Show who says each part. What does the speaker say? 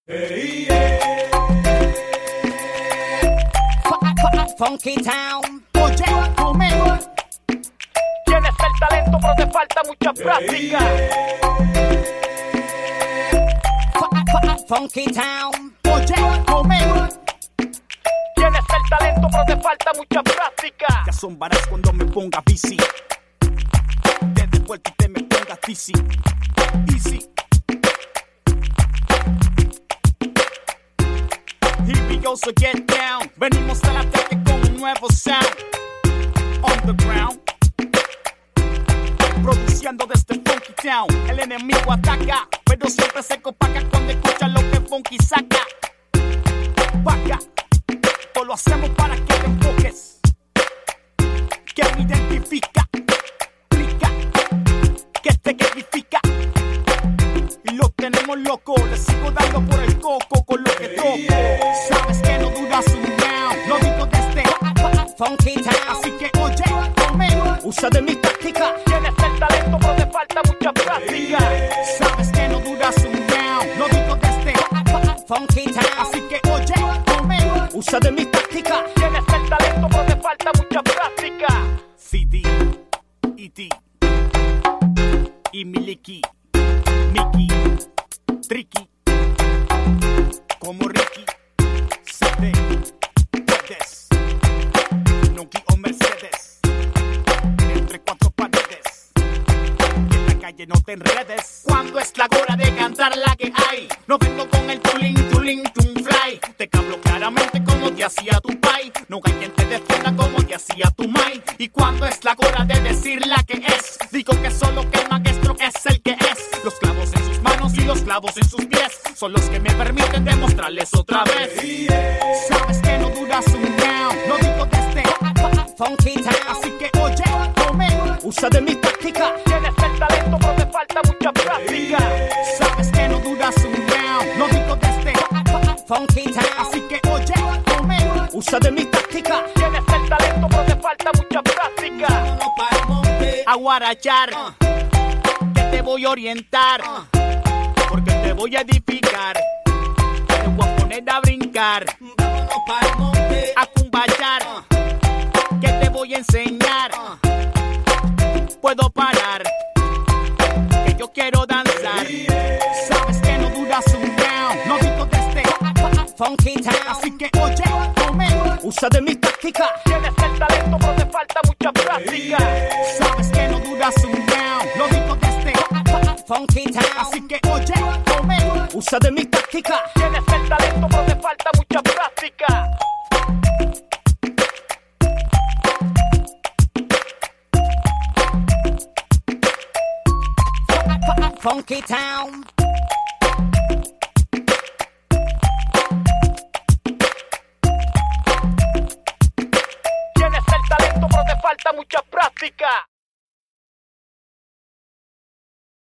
Speaker 1: Funky Town.
Speaker 2: Oye, conmigo.
Speaker 3: Tienes el talento, pero te falta mucha práctica.
Speaker 1: Funky Town.
Speaker 2: Oye, conmigo.
Speaker 3: Tienes el talento, pero te falta mucha práctica.
Speaker 2: Te asombrarás cuando me ponga bici. Desde vuelta y te me ponga dizzy. Easy. Here we go, so get down. Venimos al ataque con un nuevo sound. On the ground. Produciendo desde Funky Town. El enemigo ataca, pero siempre se copaca cuando escucha lo que Funky saca. Vaca, todo lo hacemos para que te enfoques. Que me identifica, explica, que te edifica. Y lo tenemos loco, le sigo dando por el coco con lo que toco. Sabes que no duras un round, lo digo desde
Speaker 1: Funky Town.
Speaker 2: así que oye, conmigo, usa de mi táctica.
Speaker 3: Tienes el talento, pero te falta mucha práctica.
Speaker 2: Sabes que no duras un round, lo digo desde
Speaker 1: Funky Town.
Speaker 2: así que oye, conmigo, usa de mi táctica.
Speaker 3: Tienes el talento, pero te falta mucha práctica.
Speaker 2: CD, E.T. y Miliki, Mickey, Tricky, como Ricky, CD, puedes, Noki o Mercedes, entre cuatro paredes, en la calle no te enredes. Cuando es la hora de cantar la que hay, no vengo con el tulín, fly. Te hablo claramente como te hacía tu pai. No hay quien te defienda como te hacía tu mai. Y cuando es la hora de decir la que es, digo que solo que el maestro es el que es. Los clavos en sus manos y los clavos en sus pies son los que me permiten demostrarles otra vez. Sabes que no duras un round, lo digo desde
Speaker 1: Funky Town.
Speaker 2: así que oye, conmigo, usa de mi táctica.
Speaker 3: Tienes el talento, pero te falta mucha práctica.
Speaker 2: Sabes que no duras un round, lo digo desde
Speaker 1: Funky Town.
Speaker 2: así que oye, conmigo, usa de mi táctica.
Speaker 3: Tienes el talento, pero te falta mucha práctica.
Speaker 2: A guarachar, que te voy a orientar, porque te voy a edificar, te voy a poner a brincar, a cumbayar, que te voy a enseñar, puedo parar, que yo quiero danzar. Sabes que no duras un round, no digo desde
Speaker 1: Funky Town.
Speaker 2: así que oye, conmigo, usa de mi táctica.
Speaker 3: Tienes el talento, pero te falta mucha práctica.
Speaker 2: Sabes que no duras un round, lo digo desde
Speaker 1: Funky Town.
Speaker 2: así que oye, conmigo, usa de mi táctica.
Speaker 3: Tienes el talento, pero te falta mucha práctica.
Speaker 1: Funky Town.
Speaker 3: Tienes el talento, pero te falta mucha práctica.